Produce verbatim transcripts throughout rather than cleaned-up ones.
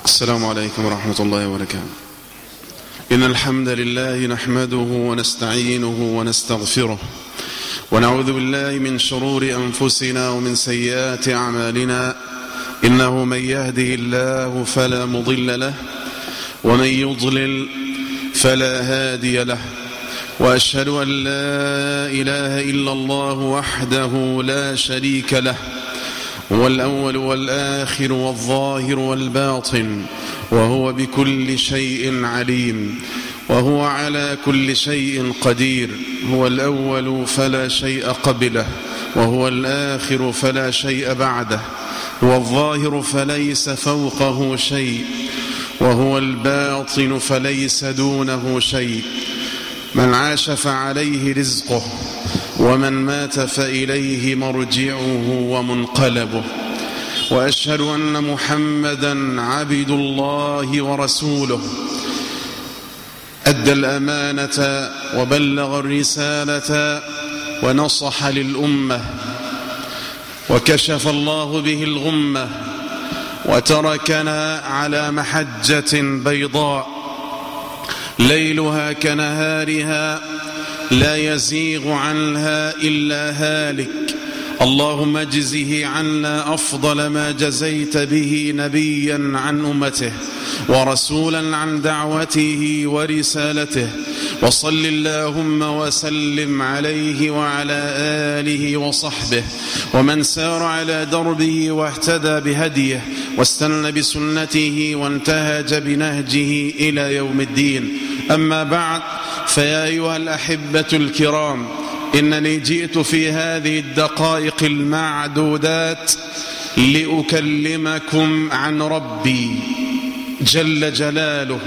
السلام عليكم ورحمة الله وبركاته. إن الحمد لله نحمده ونستعينه ونستغفره ونعوذ بالله من شرور أنفسنا ومن سيئات أعمالنا. إنه من يهده الله فلا مضل له ومن يضلل فلا هادي له، وأشهد أن لا إله إلا الله وحده لا شريك له، هو الأول والآخر والظاهر والباطن، وهو بكل شيء عليم، وهو على كل شيء قدير. هو الأول فلا شيء قبله، وهو الآخر فلا شيء بعده، هو الظاهر فليس فوقه شيء، وهو الباطن فليس دونه شيء. من عاش فعليه رزقه، ومن مات فإليه مرجعه ومنقلبه. وأشهد أن محمدًا عبد الله ورسوله، أدى الأمانة وبلغ الرسالة ونصح للأمة، وكشف الله به الغمة، وتركنا على محجة بيضاء ليلها كنهارها لا يزيغ عنها إلا هالك. اللهم اجزه عنا أفضل ما جزيت به نبيا عن أمته ورسولا عن دعوته ورسالته، وصل اللهم وسلم عليه وعلى آله وصحبه ومن سار على دربه واهتدى بهديه واستنى بسنته وانتهج بنهجه إلى يوم الدين. أما بعد، فيا أيها الأحبة الكرام، إنني جئت في هذه الدقائق المعدودات لأكلمكم عن ربي جل جلاله،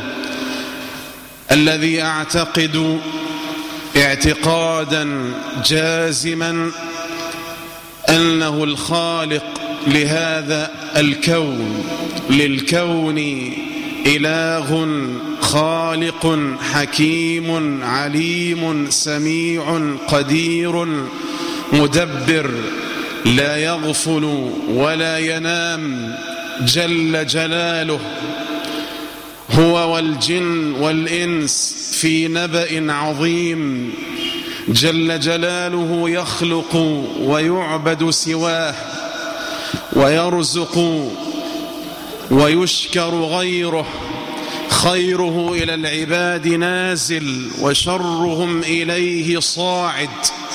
الذي أعتقد اعتقادا جازما أنه الخالق لهذا الكون. للكون إله خالق حكيم عليم سميع قدير مدبر، لا يغفل ولا ينام جل جلاله. هو والجن والإنس في نبأ عظيم، جل جلاله يخلق ويعبد سواه، ويرزق ويشكر غيره. خيره إلى العباد نازل وشرهم إليه صاعد،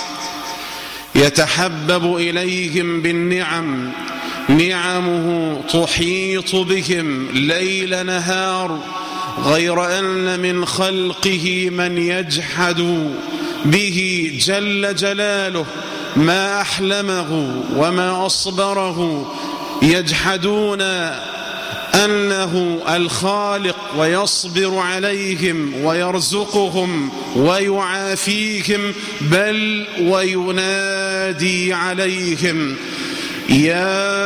يتحبب إليهم بالنعم، نعمه تحيط بهم ليل نهار، غير أن من خلقه من يجحد به جل جلاله. ما أحلمه وما أصبره، يجحدون أنه الخالق ويصبر عليهم ويرزقهم ويعافيهم، بل وينادي عليهم: يا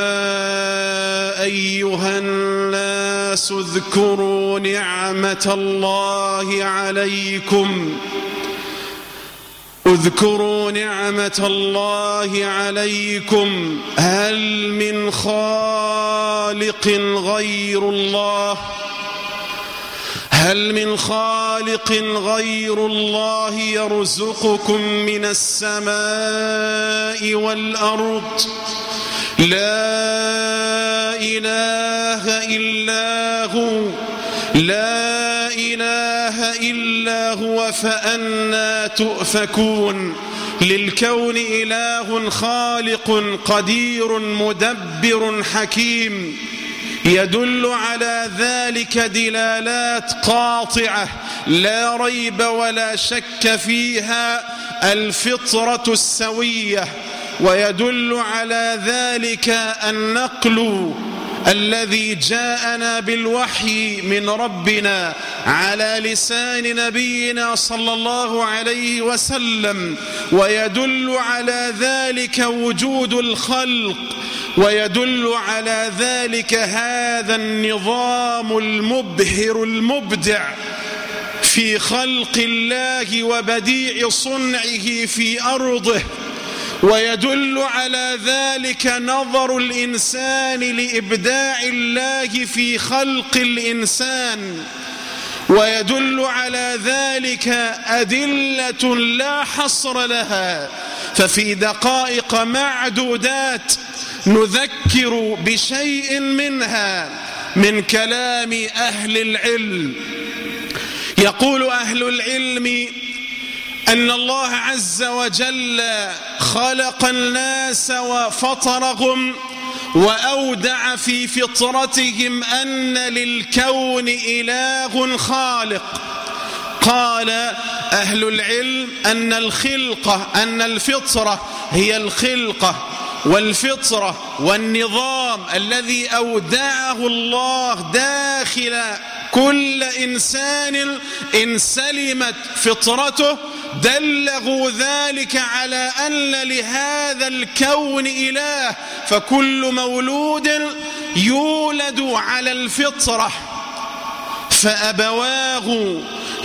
أيها الناس اذكروا نعمة الله عليكم، اذكروا نعمة الله عليكم، هل من خالق غير الله؟ هل من خالق غير الله يرزقكم من السماء والأرض؟ لا إله إلا هو، لا إله إلا هو، فأنى تؤفكون. للكون إله خالق قدير مدبر حكيم، يدل على ذلك دلالات قاطعة لا ريب ولا شك فيها الفطرة السوية، ويدل على ذلك النقل الذي جاءنا بالوحي من ربنا على لسان نبينا صلى الله عليه وسلم، ويدل على ذلك وجود الخلق، ويدل على ذلك هذا النظام المبهر المبدع في خلق الله وبديع صنعه في أرضه، ويدل على ذلك نظر الإنسان لإبداع الله في خلق الإنسان، ويدل على ذلك أدلة لا حصر لها. ففي دقائق معدودات نذكر بشيء منها من كلام أهل العلم. يقول أهل العلم أن الله عز وجل خلق الناس وفطرهم وأودع في فطرتهم أن للكون إله خالق. قال أهل العلم أن الخلقة أن الفطرة هي الخلقة والفطرة والنظام الذي أودعه الله داخل كل إنسان إن سلمت فطرته دله ذلك على أن لهذا الكون إله. فكل مولود يولد على الفطرة، فأبواه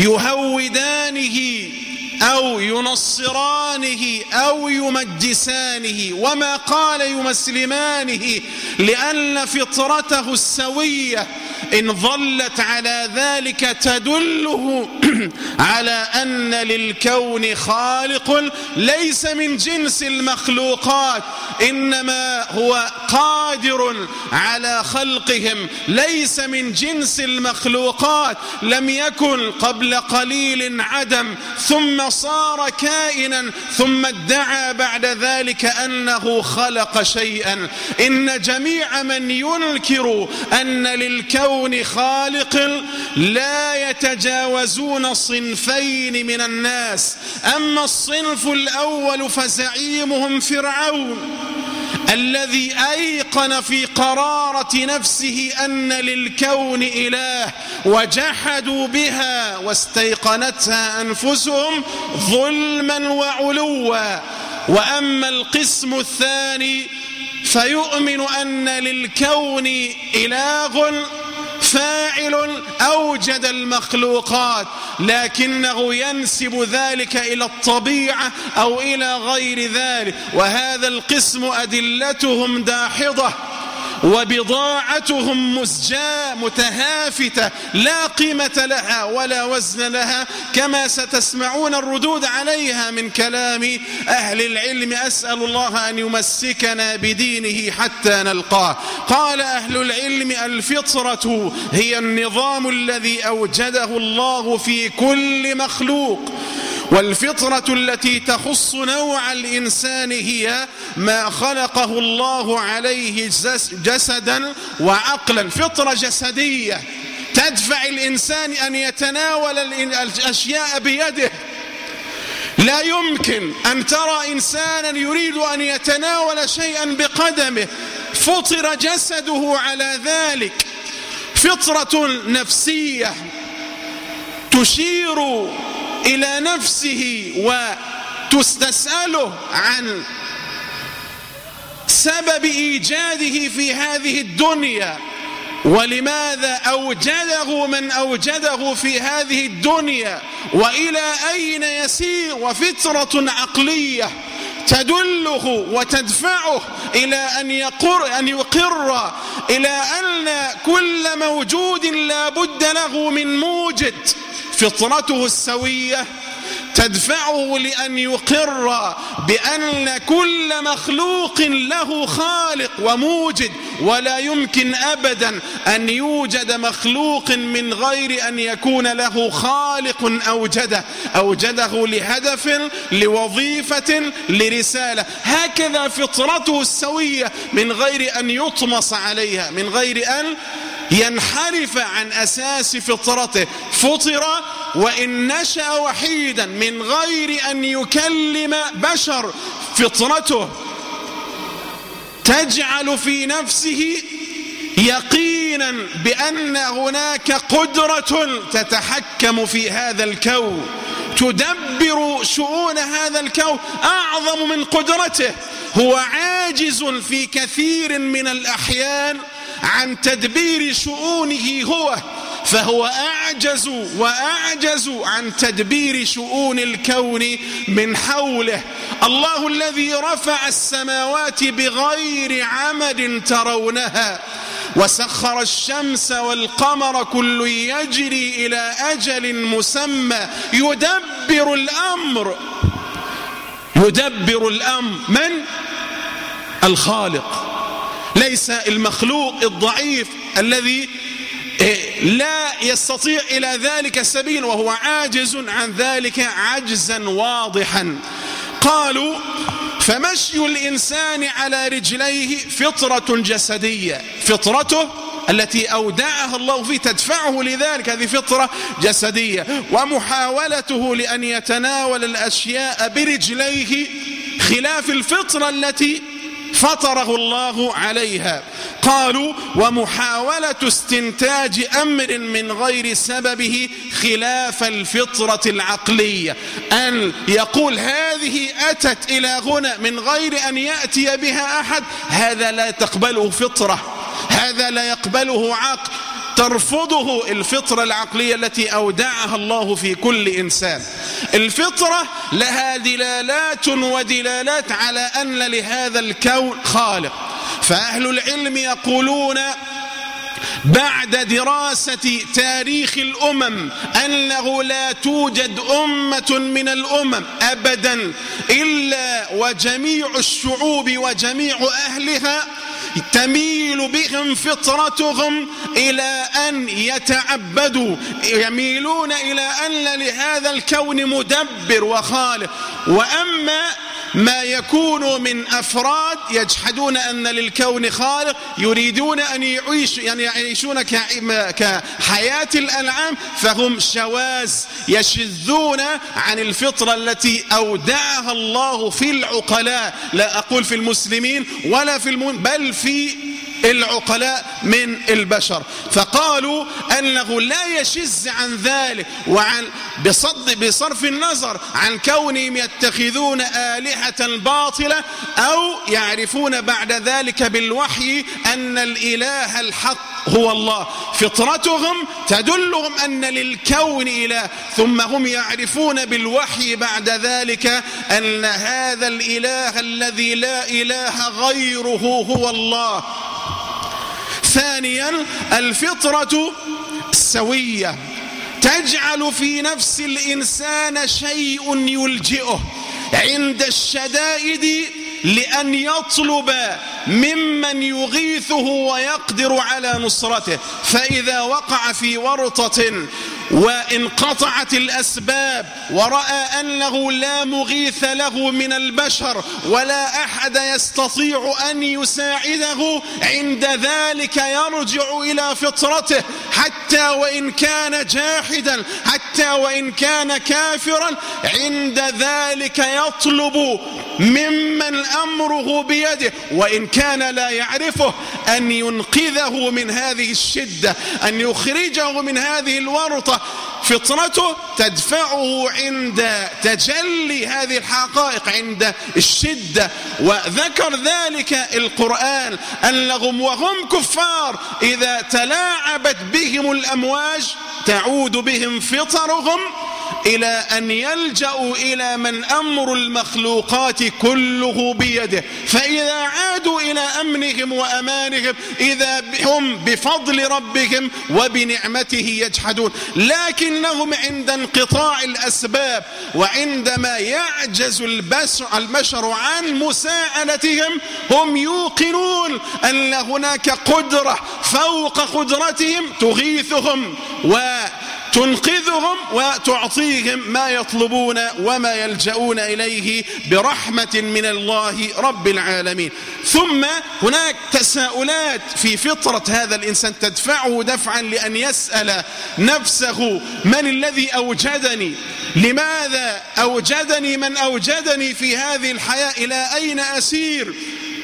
يهودانه أو ينصرانه أو يمجسانه، وما قال يمسلمانه، لأن فطرته السوية إن ظلت على ذلك تدله على أن للكون خالق ليس من جنس المخلوقات، إنما هو قادر على خلقهم، ليس من جنس المخلوقات، لم يكن قبل قليل عدم ثم صار كائنا ثم ادعى بعد ذلك أنه خلق شيئا. إن جميع من ينكر أن للكون خالق لا يتجاوزون صنفين من الناس. أما الصنف الأول فزعيمهم فرعون الذي أيقن في قرارة نفسه أن للكون إله، وجحدوا بها واستيقنتها أنفسهم ظلما وعلوا. وأما القسم الثاني فيؤمن أن للكون إله فاعل أوجد المخلوقات، لكنه ينسب ذلك إلى الطبيعة أو إلى غير ذلك. وهذا القسم أدلتهم داحضة وبضاعتهم مزجاة متهافتة لا قيمة لها ولا وزن لها، كما ستسمعون الردود عليها من كلام أهل العلم. أسأل الله أن يمسكنا بدينه حتى نلقاه. قال أهل العلم الفطرة هي النظام الذي أوجده الله في كل مخلوق، والفطرة التي تخص نوع الإنسان هي ما خلقه الله عليه جسدا وعقلا. فطرة جسدية تدفع الإنسان أن يتناول الأشياء بيده. لا يمكن أن ترى إنسانا يريد أن يتناول شيئا بقدمه، فطر جسده على ذلك. فطرة نفسية تشير إلى نفسه وتستسأله عن سبب إيجاده في هذه الدنيا، ولماذا أوجده من أوجده في هذه الدنيا، وإلى أين يسير. وفطرة عقلية تدله وتدفعه إلى أن يقر, أن يقر إلى أن كل موجود لا بد له من موجد. فطرته السوية تدفعه لأن يقر بأن كل مخلوق له خالق وموجد، ولا يمكن أبدا أن يوجد مخلوق من غير أن يكون له خالق أوجده أوجده لهدف، لوظيفة، لرسالة. هكذا فطرته السوية من غير أن يطمس عليها، من غير أن ينحرف عن أساس فطرته. فطر وإن نشأ وحيدا من غير أن يكلم بشر. فطرته تجعل في نفسه يقينا بأن هناك قدرة تتحكم في هذا الكون، تدبر شؤون هذا الكون أعظم من قدرته. هو عاجز في كثير من الأحيان عن تدبير شؤونه هو، فهو أعجز وأعجز عن تدبير شؤون الكون من حوله. الله الذي رفع السماوات بغير عمد ترونها وسخر الشمس والقمر كل يجري إلى أجل مسمى يدبر الأمر. يدبر الأمر من؟ الخالق، ليس المخلوق الضعيف الذي لا يستطيع إلى ذلك سبيل وهو عاجز عن ذلك عجزا واضحا. قالوا فمشي الإنسان على رجليه فطرة جسدية، فطرته التي أودعها الله فيه تدفعه لذلك، هذه فطرة جسدية، ومحاولته لأن يتناول الأشياء برجليه خلاف الفطرة التي فطره الله عليها. قالوا ومحاولة استنتاج أمر من غير سببه خلاف الفطرة العقلية، أن يقول هذه أتت إلى هنا من غير أن يأتي بها أحد، هذا لا تقبله فطرة، هذا لا يقبله عقل، ترفضه الفطرة العقلية التي أودعها الله في كل إنسان. الفطرة لها دلالات ودلالات على أن لهذا الكون خالق. فأهل العلم يقولون بعد دراسة تاريخ الأمم أنه لا توجد أمة من الأمم أبدا إلا وجميع الشعوب وجميع أهلها تميل بهم فطرتهم إلى أن يتعبدوا، يميلون إلى أن لهذا الكون مدبر وخالق. وأما ما يكون من أفراد يجحدون أن للكون خالق، يريدون أن يعيش يعني يعيشون كحياة الأنعام، فهم شواذ يشذون عن الفطرة التي أودعها الله في العقلاء، لا أقول في المسلمين ولا في المؤمنين بل في العقلاء من البشر. فقالوا أنه لا يشذ عن ذلك، وعن بصد بصرف النظر عن كونهم يتخذون آلهة باطلة أو يعرفون بعد ذلك بالوحي أن الإله الحق هو الله، فطرتهم تدلهم أن للكون إله، ثم هم يعرفون بالوحي بعد ذلك أن هذا الإله الذي لا إله غيره هو الله. ثانيا الفطرة السوية تجعل في نفس الإنسان شيء يلجئه عند الشدائد لأن يطلب ممن يغيثه ويقدر على نصرته، فإذا وقع في ورطة وانقطعت الأسباب ورأى أنه لا مغيث له من البشر ولا أحد يستطيع أن يساعده، عند ذلك يرجع إلى فطرته حتى وإن كان جاحدا، حتى وإن كان كافرا، عند ذلك يطلب ممن أمره بيده وإن كان لا يعرفه أن ينقذه من هذه الشدة، أن يخرجه من هذه الورطة. فطرته تدفعه عند تجلي هذه الحقائق عند الشدة. وذكر ذلك القرآن أنهم وهم كفار إذا تلاعبت بهم الأمواج تعود بهم فطرهم إلى أن يلجأوا إلى من أمر المخلوقات كله بيده، فإذا عادوا إلى أمنهم وأمانهم إذا هم بفضل ربهم وبنعمته يجحدون. لكنهم عند انقطاع الأسباب وعندما يعجز البشر عن مساعدتهم هم يوقنون أن هناك قدرة فوق قدرتهم تغيثهم و تنقذهم وتعطيهم ما يطلبون وما يلجؤون إليه برحمة من الله رب العالمين. ثم هناك تساؤلات في فطرة هذا الإنسان تدفعه دفعا لأن يسأل نفسه: من الذي أوجدني؟ لماذا أوجدني من أوجدني في هذه الحياة؟ إلى أين أسير؟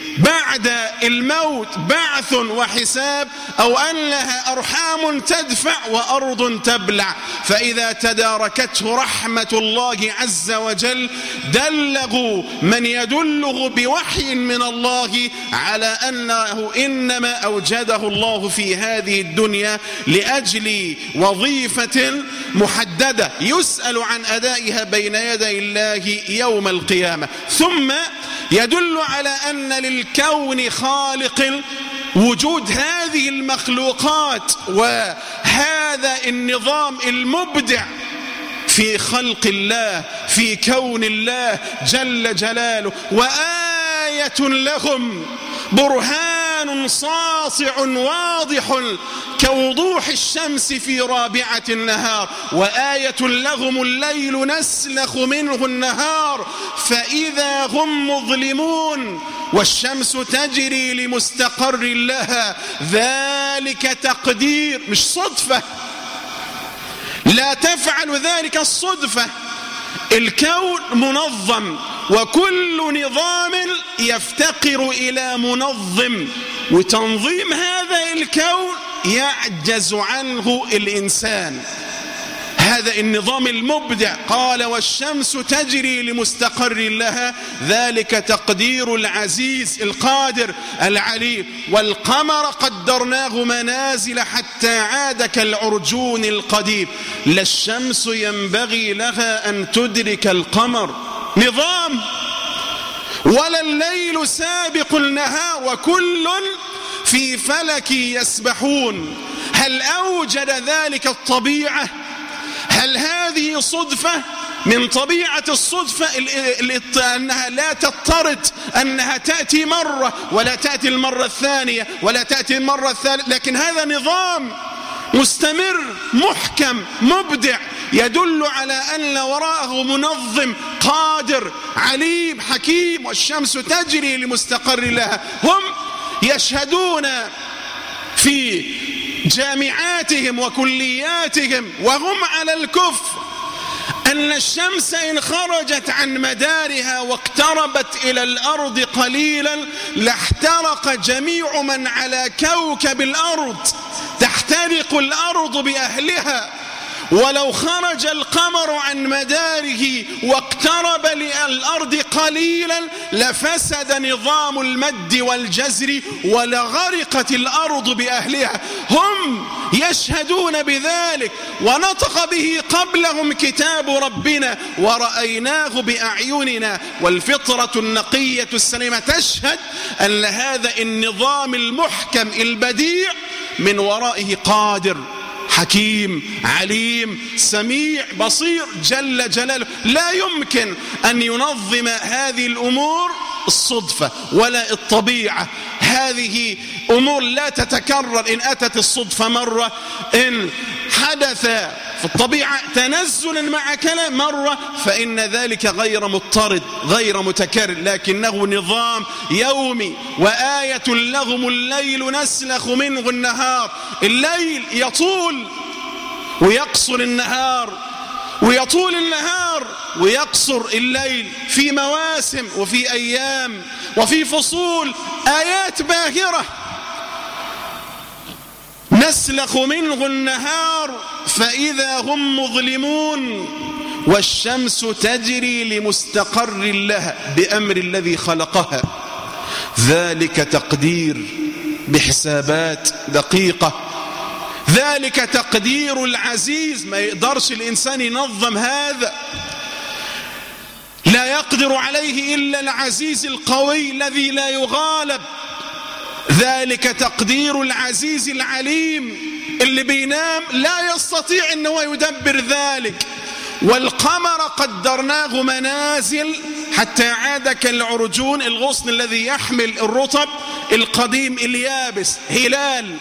بعد الموت بعث وحساب، أو أن لها أرحام تدفع وأرض تبلع. فإذا تداركته رحمة الله عز وجل دلغوا من يدله بوحي من الله على أنه إنما أوجده الله في هذه الدنيا لأجل وظيفة محددة يسأل عن أدائها بين يدي الله يوم القيامة. ثم يدل على أن للكون خالق، وجود هذه المخلوقات وهذا النظام المبدع في خلق الله في كون الله جل جلاله. وآية لهم برهان ساطع واضح كوضوح الشمس في رابعة النهار. وآية لهم الليل نسلخ منه النهار فإذا هم مظلمون والشمس تجري لمستقر لها ذلك تقدير، مش صدفة، لا تفعل ذلك الصدفة. الكون منظم، وكل نظام يفتقر إلى منظم، وتنظيم هذا الكون يعجز عنه الإنسان. هذا النظام المبدع. قال والشمس تجري لمستقر لها ذلك تقدير العزيز القادر العليم. والقمر قدرناه منازل حتى عاد كالعرجون القديم. لا الشمس ينبغي لها أن تدرك القمر، نظام، ولا الليل سابق النهار، وكل في فلك يسبحون. هل أوجد ذلك الطبيعة؟ هل هذه صدفة؟ من طبيعة الصدفة أنها لا تضطرد، أنها تأتي مرة ولا تأتي المرة الثانية ولا تأتي المرة الثالثة، لكن هذا نظام مستمر محكم مبدع يدل على أن وراءه منظم قادر عليم حكيم. والشمس تجري لمستقر لها. هم يشهدون في جامعاتهم وكلياتهم وهم على الكفر أن الشمس إن خرجت عن مدارها واقتربت إلى الأرض قليلا لاحترق جميع من على كوكب الأرض، تحترق الأرض بأهلها. ولو خرج القمر عن مداره واقترب للأرض قليلا لفسد نظام المد والجزر ولغرقت الأرض بأهلها. هم يشهدون بذلك، ونطق به قبلهم كتاب ربنا ورأيناه بأعيننا. والفطرة النقية السليمة تشهد أن هذا النظام المحكم البديع من ورائه قادر حكيم عليم سميع بصير جل جلاله. لا يمكن أن ينظم هذه الأمور الصدفة ولا الطبيعة. هذه أمور لا تتكرر. إن أتت الصدفة مرة، إن حدث في الطبيعة تنزلا مع كلام مرة، فإن ذلك غير مضطرد غير متكرر، لكنه نظام يومي. وآية لهم الليل نسلخ منه النهار. الليل يطول ويقصر النهار، ويطول النهار ويقصر الليل، في مواسم وفي أيام وفي فصول. آيات باهرة. نسلخ منه النهار فإذا هم مظلمون والشمس تجري لمستقر لها بأمر الذي خلقها. ذلك تقدير بحسابات دقيقة. ذلك تقدير العزيز. ما يقدرش الإنسان ينظم هذا، لا يقدر عليه إلا العزيز القوي الذي لا يغالب. ذلك تقدير العزيز العليم. اللي بينام لا يستطيع أنه يدبر ذلك. والقمر قدرناه منازل حتى عاد كالعرجون، الغصن الذي يحمل الرطب القديم اليابس، هلال.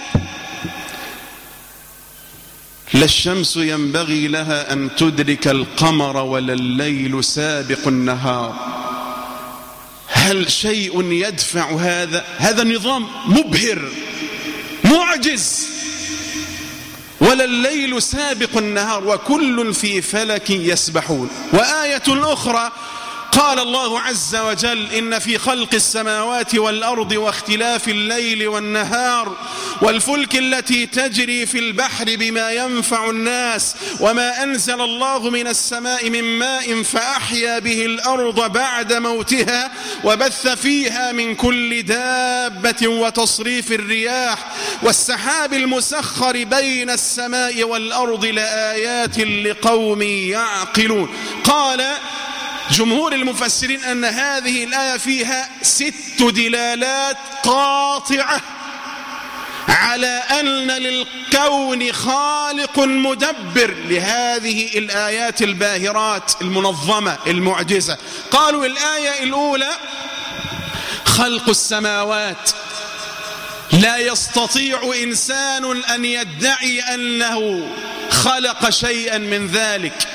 لا الشمس ينبغي لها أن تدرك القمر ولا الليل سابق النهار. هل شيء يدفع هذا؟ هذا نظام مبهر معجز. ولا الليل سابق النهار وكل في فلك يسبحون. وآية أخرى قال الله عز وجل: إن في خلق السماوات والأرض واختلاف الليل والنهار والفلك التي تجري في البحر بما ينفع الناس وما أنزل الله من السماء من ماء فأحيا به الأرض بعد موتها وبث فيها من كل دابة وتصريف الرياح والسحاب المسخر بين السماء والأرض لآيات لقوم يعقلون. قال جمهور المفسرين أن هذه الآية فيها ست دلالات قاطعة على أن للكون خالق مدبر لهذه الآيات الباهرات المنظمة المعجزة. قالوا الآية الأولى: خلق السماوات، لا يستطيع إنسان أن يدعي أنه خلق شيئا من ذلك،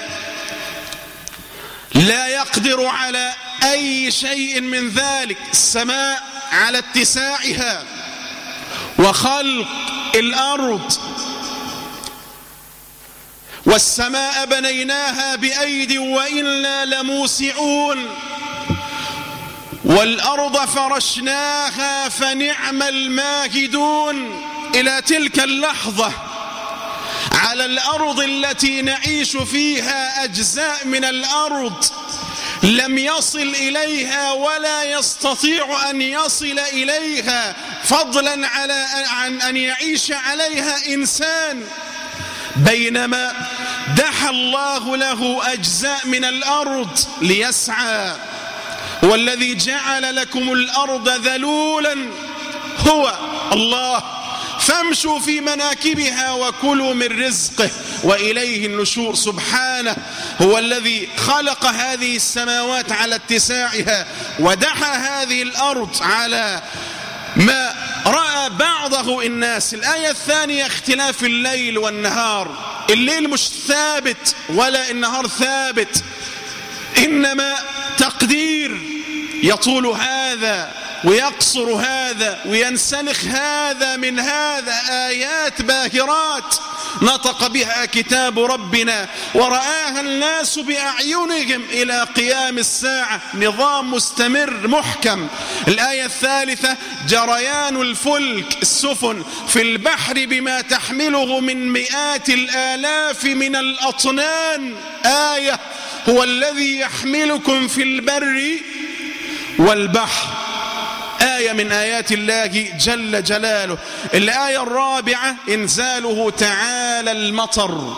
لا يقدر على أي شيء من ذلك. السماء على اتساعها، وخلق الأرض، والسماء بنيناها بأيد وإنا لموسعون، والأرض فرشناها فنعم الماهدون. إلى تلك اللحظة على الأرض التي نعيش فيها أجزاء من الأرض لم يصل إليها ولا يستطيع أن يصل إليها، فضلا على عن أن يعيش عليها إنسان، بينما دحى الله له أجزاء من الأرض ليسعى. والذي جعل لكم الأرض ذلولا هو الله، فامشوا في مناكبها وكلوا من رزقه وإليه النشور. سبحانه هو الذي خلق هذه السماوات على اتساعها ودحى هذه الأرض على ما رأى بعضه الناس. الآية الثانية: اختلاف الليل والنهار. الليل مش ثابت ولا النهار ثابت، إنما تقدير، يطول هذا ويقصر هذا وينسلخ هذا من هذا. آيات باهرات نطق بها كتاب ربنا ورآها الناس بأعينهم إلى قيام الساعة، نظام مستمر محكم. الآية الثالثة: جريان الفلك السفن في البحر بما تحمله من مئات الآلاف من الأطنان. آية: هو الذي يحملكم في البر والبحر. آية من آيات الله جل جلاله. الآية الرابعة: إنزاله تعالى المطر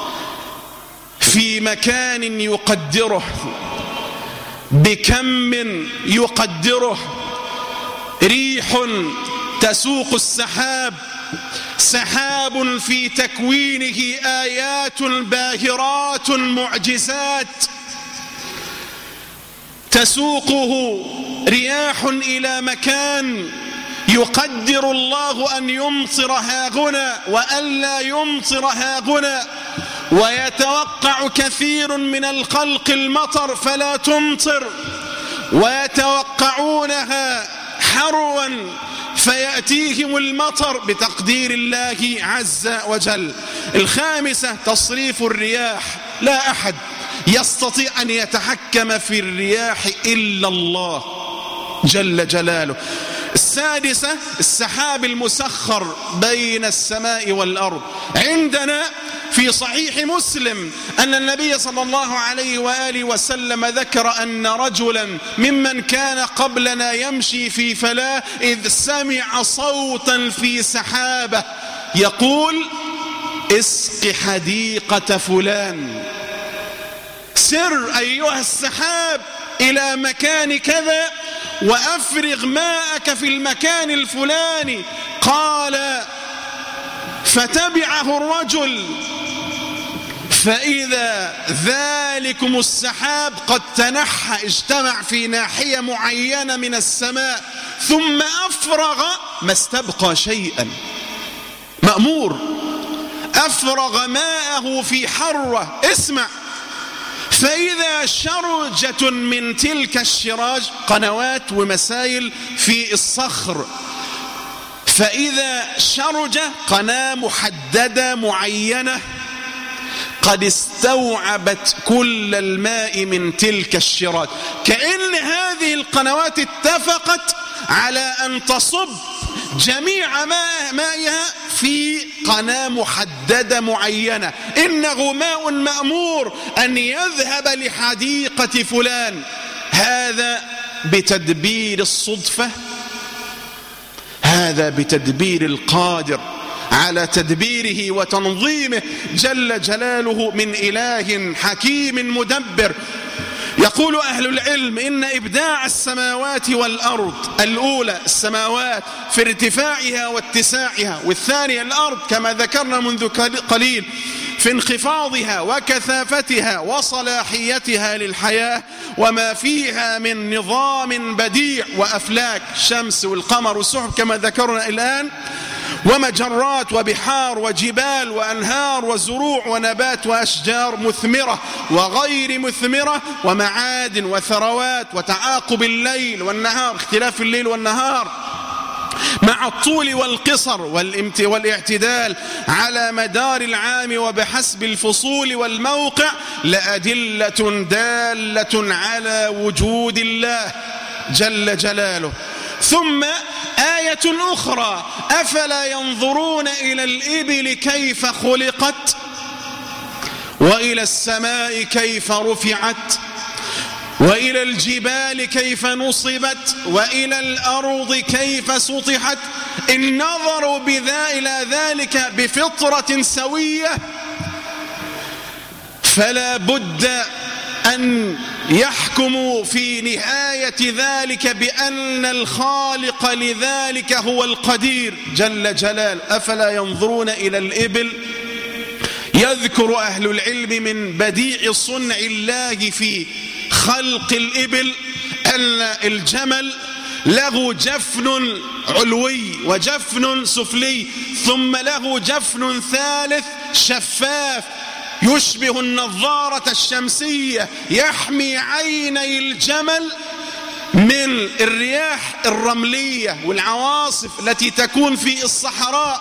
في مكان يقدره، بكم يقدره، ريح تسوق السحاب، سحاب في تكوينه آيات باهرات معجزات، تسوقه رياح إلى مكان يقدر الله أن يمطر هاهنا وأن لا يمطر هاهنا، ويتوقع كثير من الخلق المطر فلا تمطر، ويتوقعونها حروا فيأتيهم المطر بتقدير الله عز وجل. الخامسة: تصريف الرياح، لا أحد يستطيع أن يتحكم في الرياح إلا الله جل جلاله. السادسة: السحاب المسخر بين السماء والأرض. عندنا في صحيح مسلم أن النبي صلى الله عليه وآله وسلم ذكر أن رجلا ممن كان قبلنا يمشي في فلاة إذ سمع صوتا في سحابة يقول: اسق حديقة فلان، سر أيها السحاب إلى مكان كذا وأفرغ ماءك في المكان الفلاني. قال: فتبعه الرجل فإذا ذلكم السحاب قد تنحى، اجتمع في ناحية معينة من السماء، ثم أفرغ ما استبقى شيئا، مأمور، أفرغ ماءه في حرة. اسمع: فإذا شرجة من تلك الشراج، قنوات ومسائل في الصخر، فإذا شرجة قناة محددة معينة قد استوعبت كل الماء من تلك الشراك. كأن هذه القنوات اتفقت على أن تصب جميع مائها في قناة محددة معينة. إنه ماء مأمور أن يذهب لحديقة فلان. هذا بتدبير الصدفة؟ هذا بتدبير القادر على تدبيره وتنظيمه جل جلاله من إله حكيم مدبر. يقول أهل العلم إن إبداع السماوات والأرض، الأولى السماوات في ارتفاعها واتساعها، والثانية الأرض كما ذكرنا منذ قليل في انخفاضها وكثافتها وصلاحيتها للحياة وما فيها من نظام بديع وأفلاك، الشمس والقمر والسحب كما ذكرنا الآن، ومجرات وبحار وجبال وأنهار وزروع ونبات وأشجار مثمرة وغير مثمرة ومعادن وثروات وتعاقب الليل والنهار، اختلاف الليل والنهار مع الطول والقصر والاعتدال على مدار العام وبحسب الفصول والموقع، لأدلة دالة على وجود الله جل جلاله. ثم آية أخرى: أفلا ينظرون إلى الإبل كيف خلقت وإلى السماء كيف رفعت وإلى الجبال كيف نصبت وإلى الأرض كيف سطحت. إن نظروا بذا إلى ذلك بفطرة سوية فلا بد أن يحكموا في نهاية ذلك بأن الخالق لذلك هو القدير جل جلاله. أفلا ينظرون إلى الإبل؟ يذكر أهل العلم من بديع صنع الله في خلق الإبل أن الجمل له جفن علوي وجفن سفلي، ثم له جفن ثالث شفاف يشبه النظارة الشمسية يحمي عيني الجمل من الرياح الرملية والعواصف التي تكون في الصحراء.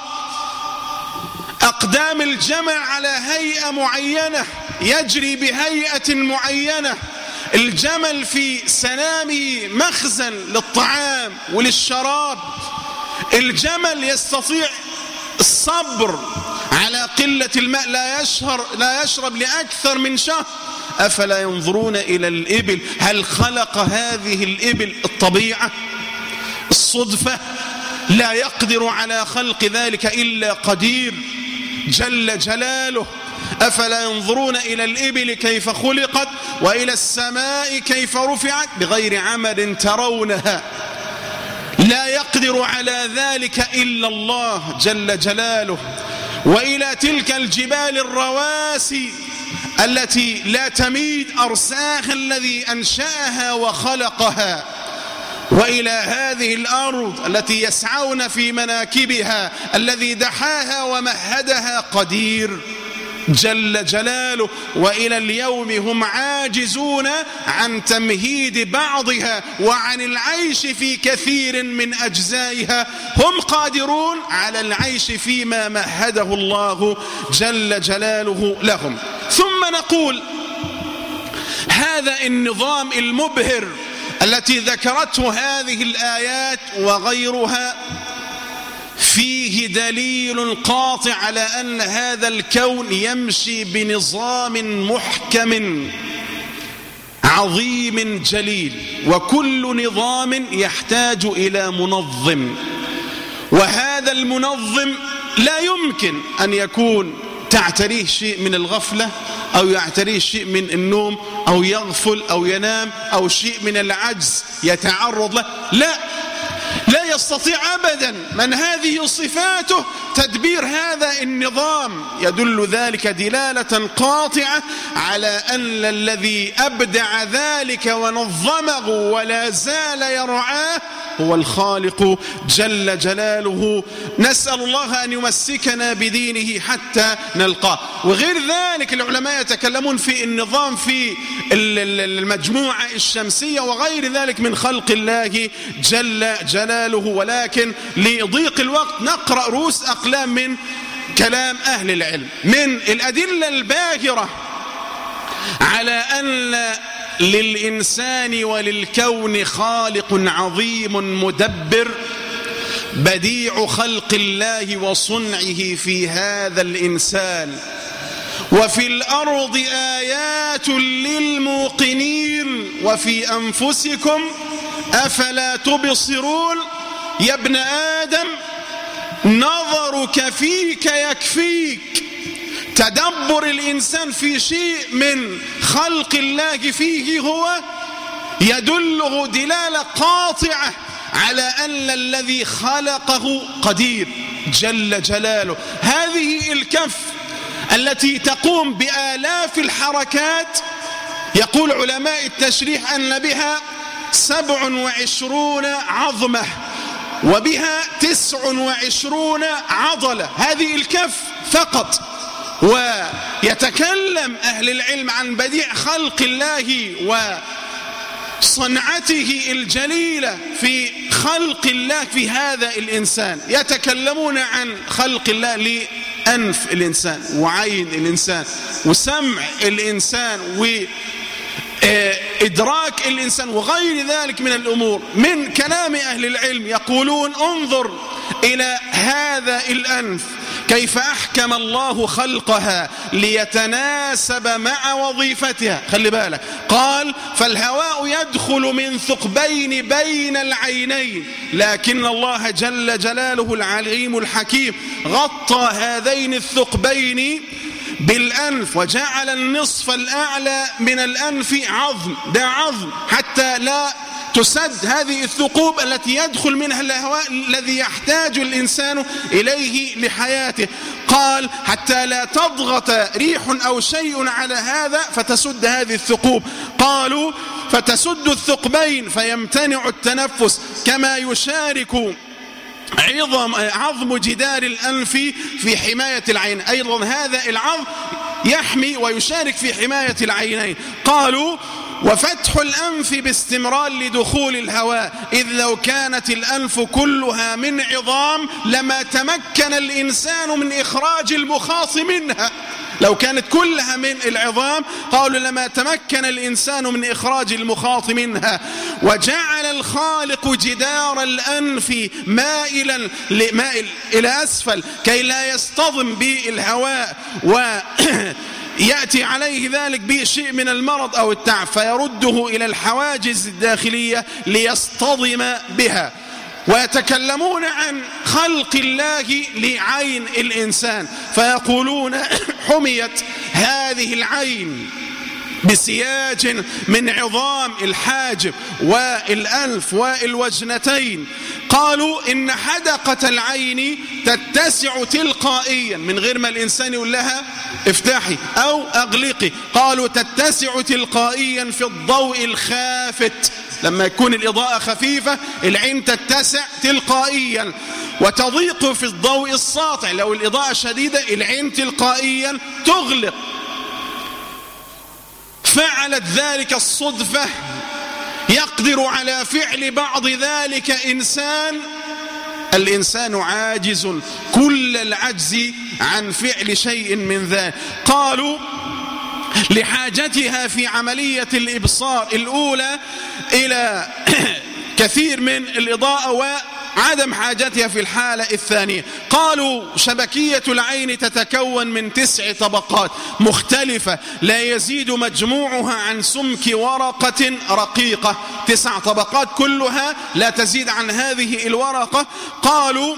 أقدام الجمل على هيئة معينة يجري بهيئة معينة. الجمل في سنامه مخزن للطعام وللشراب. الجمل يستطيع الصبر على قلة الماء، لا يشهر لا يشرب لأكثر من شهر. أفلا ينظرون إلى الإبل؟ هل خلق هذه الإبل الطبيعة الصدفة؟ لا يقدر على خلق ذلك إلا قدير جل جلاله. أفلا ينظرون إلى الإبل كيف خلقت وإلى السماء كيف رفعت بغير عمد ترونها. لا يقدر على ذلك إلا الله جل جلاله. وإلى تلك الجبال الرواسي التي لا تميد أرساها الذي أنشأها وخلقها، وإلى هذه الأرض التي يسعون في مناكبها الذي دحاها ومهدها قدير جل جلاله. وإلى اليوم هم عاجزون عن تمهيد بعضها وعن العيش في كثير من أجزائها، هم قادرون على العيش فيما مهده الله جل جلاله لهم. ثم نقول هذا النظام المبهر التي ذكرته هذه الآيات وغيرها فيه دليل قاطع على أن هذا الكون يمشي بنظام محكم عظيم جليل، وكل نظام يحتاج إلى منظم، وهذا المنظم لا يمكن أن يكون تعتريه شيء من الغفلة أو يعتريه شيء من النوم أو يغفل أو ينام أو شيء من العجز يتعرض له. لا لا يستطيع أبدا من هذه صفاته تدبير هذا النظام. يدل ذلك دلالة قاطعة على أن الذي أبدع ذلك ونظمه ولا زال يرعاه هو الخالق جل جلاله. نسأل الله أن يمسكنا بدينه حتى نلقاه. وغير ذلك العلماء يتكلمون في النظام في المجموعة الشمسية وغير ذلك من خلق الله جل جلاله، ولكن لضيق الوقت نقرأ رؤوس أقلام من كلام أهل العلم. من الأدلة الباهرة على أن للإنسان وللكون خالق عظيم مدبر بديع خلق الله وصنعه في هذا الإنسان. وفي الأرض آيات للموقنين وفي أنفسكم أفلا تبصرون. يا ابن آدم نظرك فيك يكفيك. تدبر الإنسان في شيء من خلق الله فيه هو يدله دلالة قاطعة على أن الذي خلقه قدير جل جلاله. هذه الكف التي تقوم بآلاف الحركات يقول علماء التشريح أن بها سبع وعشرون عظمة وبها تسع وعشرون عضلة. هذه الكف فقط. ويتكلم أهل العلم عن بديع خلق الله وصنعته الجليلة في خلق الله في هذا الإنسان. يتكلمون عن خلق الله لأنف الإنسان وعين الإنسان وسمع الإنسان وإدراك الإنسان وغير ذلك من الأمور. من كلام أهل العلم يقولون انظر إلى هذا الأنف كيف أحكم الله خلقها ليتناسب مع وظيفتها. خلي بالك قال فالهواء يدخل من ثقبين بين العينين لكن الله جل جلاله العليم الحكيم غطى هذين الثقبين بالأنف وجعل النصف الأعلى من الأنف عظم. ده عظم حتى لا تسد هذه الثقوب التي يدخل منها الهواء الذي يحتاج الإنسان إليه لحياته. قال حتى لا تضغط ريح أو شيء على هذا فتسد هذه الثقوب. قالوا فتسد الثقبين فيمتنع التنفس كما يشارك عظم عظم جدار الأنف في حماية العين. أيضا هذا العظم يحمي ويشارك في حماية العينين. قالوا وفتح الأنف باستمرار لدخول الهواء إذ لو كانت الأنف كلها من عظام لما تمكن الإنسان من إخراج المخاط منها. لو كانت كلها من العظام قالوا لما تمكن الإنسان من إخراج المخاط منها. وجعل الخالق جدار الأنف مائلا مائل إلى أسفل كي لا يصطدم بالهواء و يأتي عليه ذلك بشيء من المرض أو التعب فيرده إلى الحواجز الداخلية ليصطدم بها. ويتكلمون عن خلق الله لعين الإنسان فيقولون حميت هذه العين بسياج من عظام الحاجب والأنف والوجنتين. قالوا إن حدقة العين تتسع تلقائيا من غير ما الإنسان يقول لها افتحي أو أغلقي. قالوا تتسع تلقائيا في الضوء الخافت. لما يكون الإضاءة خفيفة العين تتسع تلقائيا وتضيق في الضوء الساطع. لو الإضاءة شديدة العين تلقائيا تغلق. فعلت ذلك الصدفة يقدر على فعل بعض ذلك إنسان. الإنسان عاجز كل العجز عن فعل شيء من ذلك. قالوا لحاجتها في عملية الإبصار الأولى إلى كثير من الإضاءة وعدم حاجتها في الحالة الثانية. قالوا شبكية العين تتكون من تسع طبقات مختلفة لا يزيد مجموعها عن سمك ورقة رقيقة. تسع طبقات كلها لا تزيد عن هذه الورقة. قالوا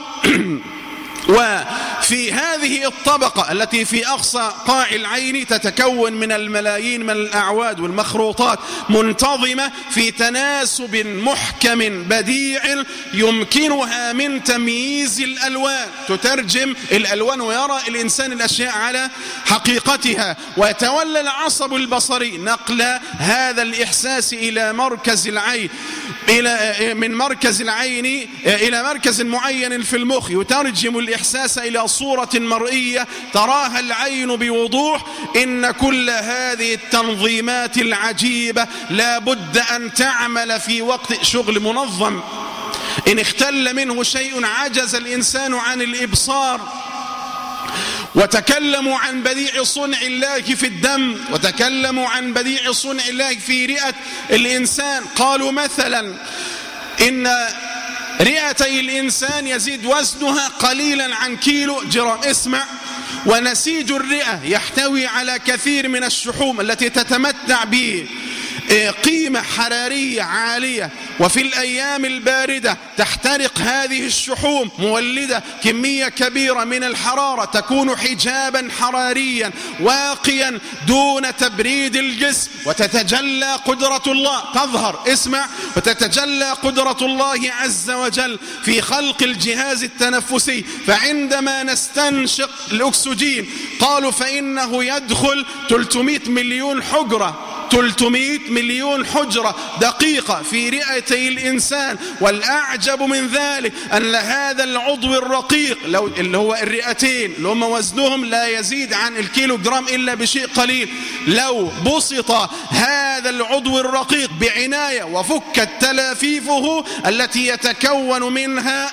وفي هذه الطبقة التي في أقصى قاع العين تتكون من الملايين من الأعواد والمخروطات منتظمة في تناسب محكم بديع يمكنها من تمييز الألوان. تترجم الألوان ويرى الإنسان الأشياء على حقيقتها. ويتولى العصب البصري نقل هذا الإحساس إلى مركز العين إلى من مركز العين إلى مركز معين في المخ يترجم الإحساس إلى صورة مرئية تراها العين بوضوح. إن كل هذه التنظيمات العجيبة لا بد أن تعمل في وقت شغل منظم. إن اختل منه شيء عجز الإنسان عن الإبصار وتكلموا عن بديع صنع الله في الدم، وتكلموا عن بديع صنع الله في رئة الإنسان. قالوا مثلا إن رئتي الإنسان يزيد وزنها قليلا عن كيلو جرام. اسمع، ونسيج الرئة يحتوي على كثير من الشحوم التي تتمتع به قيمة حرارية عالية، وفي الأيام الباردة تحترق هذه الشحوم مولدة كمية كبيرة من الحرارة تكون حجابا حراريا واقيا دون تبريد الجسم، وتتجلى قدرة الله تظهر. اسمع، وتتجلى قدرة الله عز وجل في خلق الجهاز التنفسي. فعندما نستنشق الأكسجين قالوا فإنه يدخل ثلاثمائة مليون حجرة ثلاثمائة مليون حجرة دقيقة في رئتي الإنسان. والأعجب من ذلك أن هذا العضو الرقيق لو اللي هو الرئتين اللي هم وزنهم لا يزيد عن الكيلو جرام إلا بشيء قليل، لو بسط هذا العضو الرقيق بعناية وفكت تلافيفه التي يتكون منها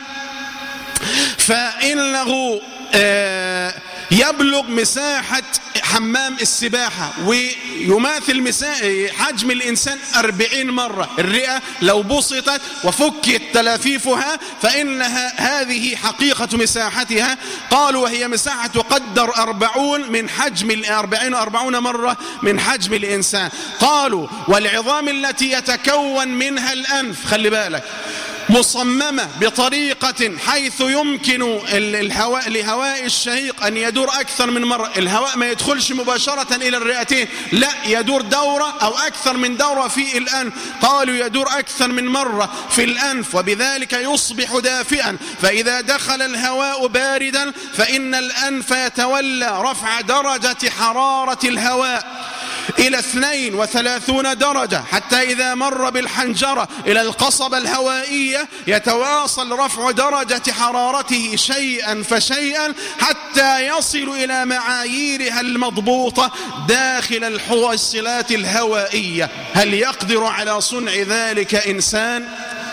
فإنه آه يبلغ مساحة حمام السباحة، ويماثل حجم الإنسان أربعين مرة. الرئة لو بسطت وفكت تلافيفها فإنها هذه حقيقة مساحتها. قالوا وهي مساحة تقدر أربعون من حجم الأربعين أربعون مرة من حجم الإنسان. قالوا والعظام التي يتكون منها الأنف، خلي بالك، مصممة بطريقة حيث يمكن الهواء لهواء الشهيق أن يدور أكثر من مرة. الهواء ما يدخلش مباشرة إلى الرئتين، لا، يدور دورة أو أكثر من دورة في الأنف. قالوا يدور أكثر من مرة في الأنف، وبذلك يصبح دافئا. فإذا دخل الهواء باردا فإن الأنف يتولى رفع درجة حرارة الهواء إلى اثنين وثلاثين درجة، حتى إذا مر بالحنجرة إلى القصبة الهوائية يتواصل رفع درجة حرارته شيئا فشيئا حتى يصل إلى معاييرها المضبوطة داخل الحويصلات الهوائية. هل يقدر على صنع ذلك إنسان؟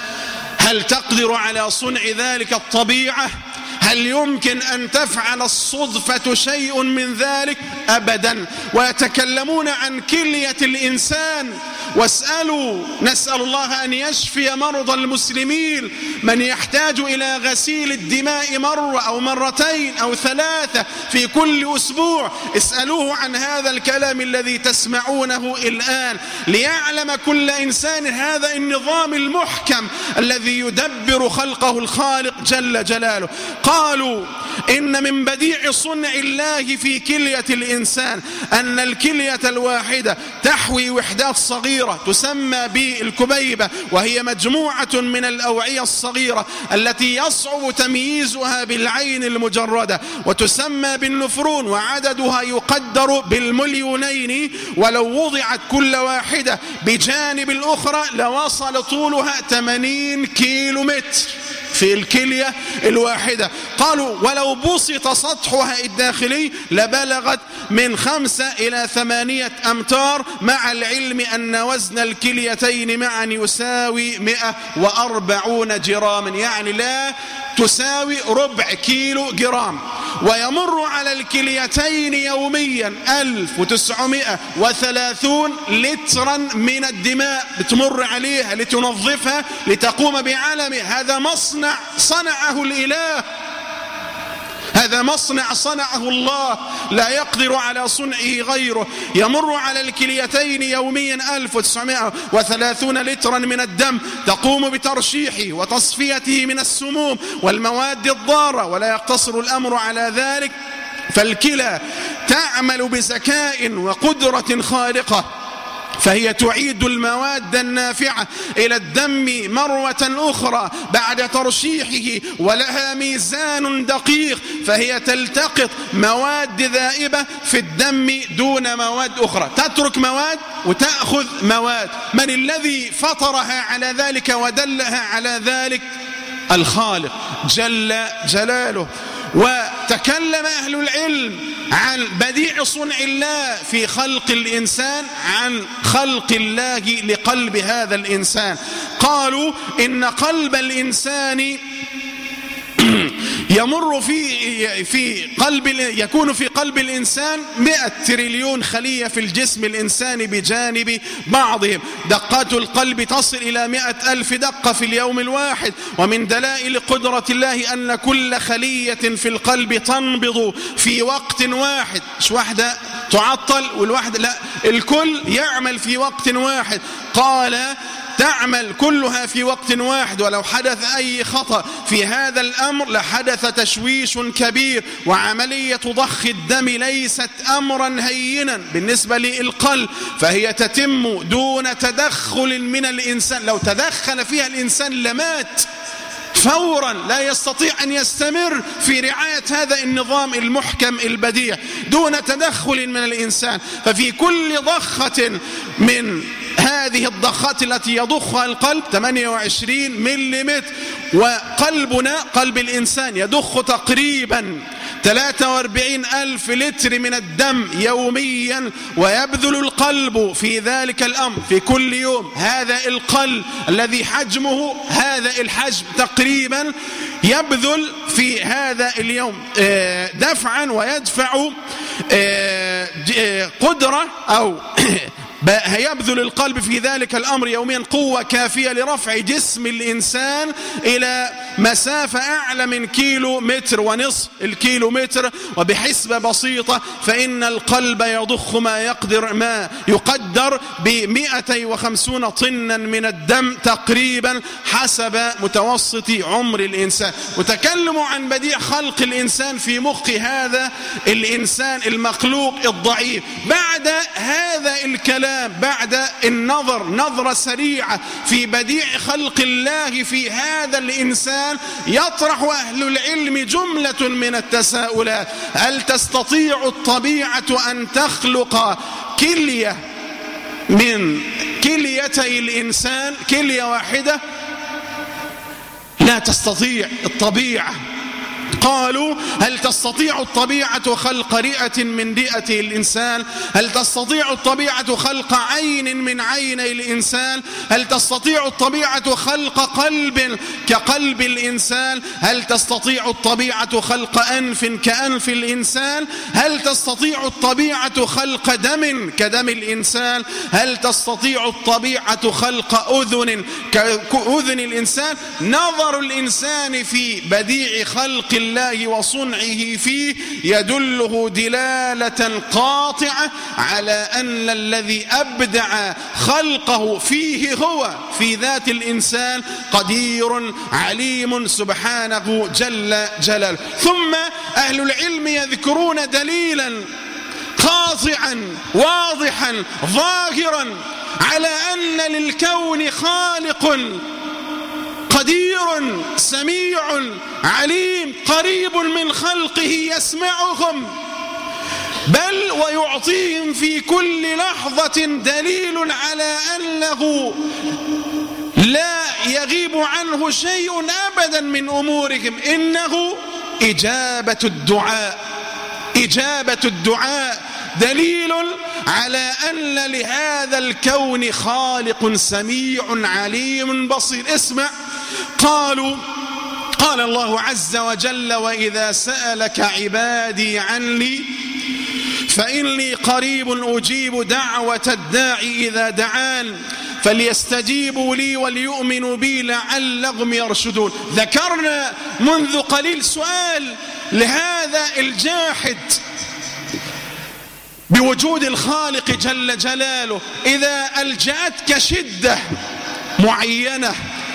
هل تقدر على صنع ذلك الطبيعة؟ هل يمكن أن تفعل الصدفة شيء من ذلك؟ أبدا. ويتكلمون عن كلية الإنسان، واسألوا نسأل الله أن يشفي مرضى المسلمين من يحتاج إلى غسيل الدماء مرة أو مرتين أو ثلاثة في كل أسبوع. اسألوه عن هذا الكلام الذي تسمعونه الآن ليعلم كل إنسان هذا النظام المحكم الذي يدبر خلقه الخالق جل جلاله. قالوا إن من بديع صنع الله في كلية الإنسان أن الكلية الواحدة تحوي وحدات صغيرة تسمى بالكبيبة، وهي مجموعة من الأوعية الصغيرة التي يصعب تمييزها بالعين المجردة، وتسمى بالنفرون، وعددها يقدر بالمليونين. ولو وضعت كل واحدة بجانب الأخرى لوصل طولها ثمانين كيلو متر في الكلية الواحدة. قالوا ولو بسط سطحها الداخلي لبلغت من خمسة إلى ثمانية أمتار، مع العلم أن وزن الكليتين معا يساوي مئة وأربعين جراما، يعني لا تساوي ربع كيلو جرام. ويمر على الكليتين يوميا ألف وتسعمائة وثلاثين لترا من الدماء بتمر عليها لتنظفها لتقوم بعمله. هذا مصنع صنعه الإله، هذا مصنع صنعه الله، لا يقدر على صنعه غيره. يمر على الكليتين يوميا ألف وتسعمائة وثلاثين لترا من الدم تقوم بترشيحه وتصفيته من السموم والمواد الضارة. ولا يقتصر الأمر على ذلك، فالكلى تعمل بذكاء وقدرة خارقة، فهي تعيد المواد النافعة إلى الدم مرة أخرى بعد ترشيحه، ولها ميزان دقيق، فهي تلتقط مواد ذائبة في الدم دون مواد أخرى، تترك مواد وتأخذ مواد. من الذي فطرها على ذلك ودلها على ذلك؟ الخالق جل جلاله. وتكلم أهل العلم عن بديع صنع الله في خلق الإنسان، عن خلق الله لقلب هذا الإنسان. قالوا إن قلب الإنسان يمر في في قلب يكون في قلب الإنسان مئة تريليون خلية في الجسم الإنساني بجانب بعضهم. دقات القلب تصل إلى مئة ألف دقة في اليوم الواحد. ومن دلائل قدرة الله أن كل خلية في القلب تنبض في وقت واحد، مش واحدة تعطل والواحدة لا، الكل يعمل في وقت واحد. قال تعمل كلها في وقت واحد، ولو حدث أي خطأ في هذا الأمر لحدث تشويش كبير. وعملية ضخ الدم ليست أمرا هينا بالنسبة للقلب، فهي تتم دون تدخل من الإنسان. لو تدخل فيها الإنسان لمات فورا، لا يستطيع أن يستمر في رعاية هذا النظام المحكم البديع دون تدخل من الإنسان. ففي كل ضخة من هذه الضخات التي يضخها القلب ثمانية وعشرين ملم، وقلبنا قلب الإنسان يضخ تقريبا ثلاثة وأربعين ألف لتر من الدم يوميا، ويبذل القلب في ذلك الأمر في كل يوم. هذا القلب الذي حجمه هذا الحجم تقريبا يبذل في هذا اليوم دفعا ويدفع قدرة أو يبذل القلب في ذلك الأمر يوميا قوة كافية لرفع جسم الإنسان إلى مسافة أعلى من كيلو متر ونصف الكيلو متر. وبحسبة بسيطة فإن القلب يضخ ما يقدر ما يقدر بمئتي وخمسون طنا من الدم تقريبا حسب متوسط عمر الإنسان. وتكلموا عن بديع خلق الإنسان في مخ هذا الإنسان المخلوق الضعيف. بعد هذا الكلام، بعد النظر نظرة سريعة في بديع خلق الله في هذا الإنسان، يطرح أهل العلم جملة من التساؤلات. هل تستطيع الطبيعة أن تخلق كلية من كليتي الإنسان، كلية واحدة؟ لا تستطيع الطبيعة. قالوا هل تستطيع الطبيعة خلق رئة من رئة الإنسان؟ هل تستطيع الطبيعة خلق عين من عيني الإنسان؟ هل تستطيع الطبيعة خلق قلب كقلب الإنسان؟ هل تستطيع الطبيعة خلق أنف كأنف الإنسان؟ هل تستطيع الطبيعة خلق دم كدم الإنسان؟ هل تستطيع الطبيعة خلق أذن كأذن الإنسان؟ نظر الإنسان في بديع خلق الله وصنعه فيه يدله دلالة قاطعة على أن الذي أبدع خلقه فيه هو في ذات الإنسان قدير عليم سبحانه جل جلاله. ثم أهل العلم يذكرون دليلا قاطعا واضحا ظاهرا على أن للكون خالق قدير سميع عليم قريب من خلقه يسمعهم، بل ويعطيهم في كل لحظة دليل على أنه لا يغيب عنه شيء أبدا من أمورهم. إنه إجابة الدعاء، إجابة الدعاء دليل على أن لهذا الكون خالق سميع عليم بصير. اسمع، قالوا قال الله عز وجل وإذا سألك عبادي عني فإني قريب أجيب دعوة الداعي إذا دعان فليستجيبوا لي وليؤمنوا بي لعلهم يرشدون. ذكرنا منذ قليل سؤال لهذا الجاحد بوجود الخالق جل جلاله، إذا ألجأتك شدة معينة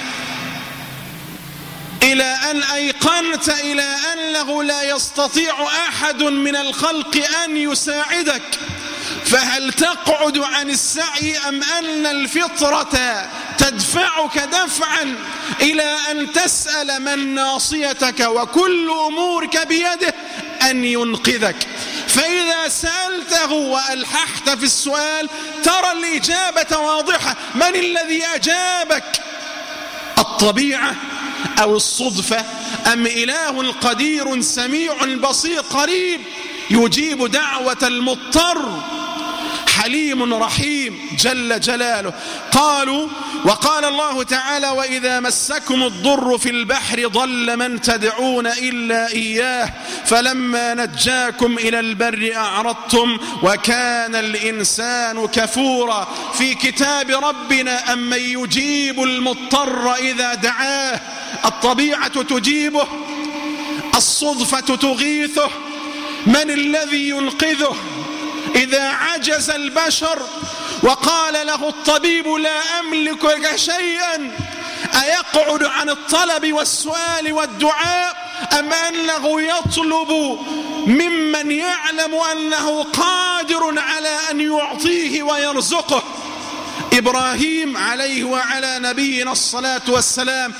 إلى أن أيقنت إلى أنه لا يستطيع أحد من الخلق أن يساعدك، فهل تقعد عن السعي أم أن الفطرة تدفعك دفعا إلى أن تسأل من ناصيتك وكل أمورك بيده أن ينقذك؟ فإذا سألته وألححت في السؤال ترى الإجابة واضحة. من الذي أجابك؟ الطبيعة أو الصدفة أم إله قدير سميع بصير قريب يجيب دعوة المضطر حليم رحيم جل جلاله. قالوا وقال الله تعالى وإذا مسكم الضر في البحر ضل من تدعون إلا إياه فلما نجاكم إلى البر أعرضتم وكان الإنسان كفورا. في كتاب ربنا أمن يجيب المضطر إذا دعاه، الطبيعة تجيبه، الصدفة تغيثه، من الذي ينقذه إذا عجز البشر وقال له الطبيب لا أملك لك شيئا؟ أيقعد عن الطلب والسؤال والدعاء أم أنه يطلب ممن يعلم أنه قادر على أن يعطيه ويرزقه؟ إبراهيم عليه وعلى نبينا الصلاة والسلام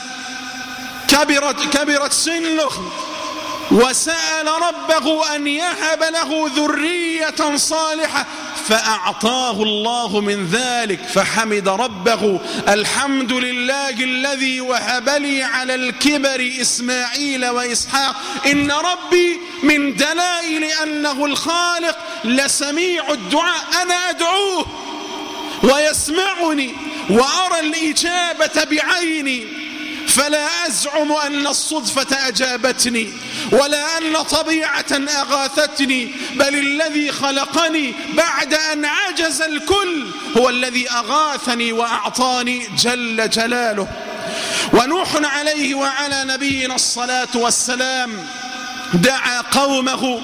كبرت, كبرت سنه وسأل ربه أن يهب له ذرية صالحة فأعطاه الله من ذلك، فحمد ربه الحمد لله الذي وهب لي على الكبر إسماعيل وإسحاق إن ربي من دلائل أنه الخالق لسميع الدعاء، أنا أدعوه ويسمعني وأرى الإجابة بعيني، فلا أزعم أن الصدفة أجابتني ولا أن طبيعة أغاثتني، بل الذي خلقني بعد أن عجز الكل هو الذي أغاثني وأعطاني جل جلاله. ونوح عليه وعلى نبينا الصلاة والسلام دعا قومه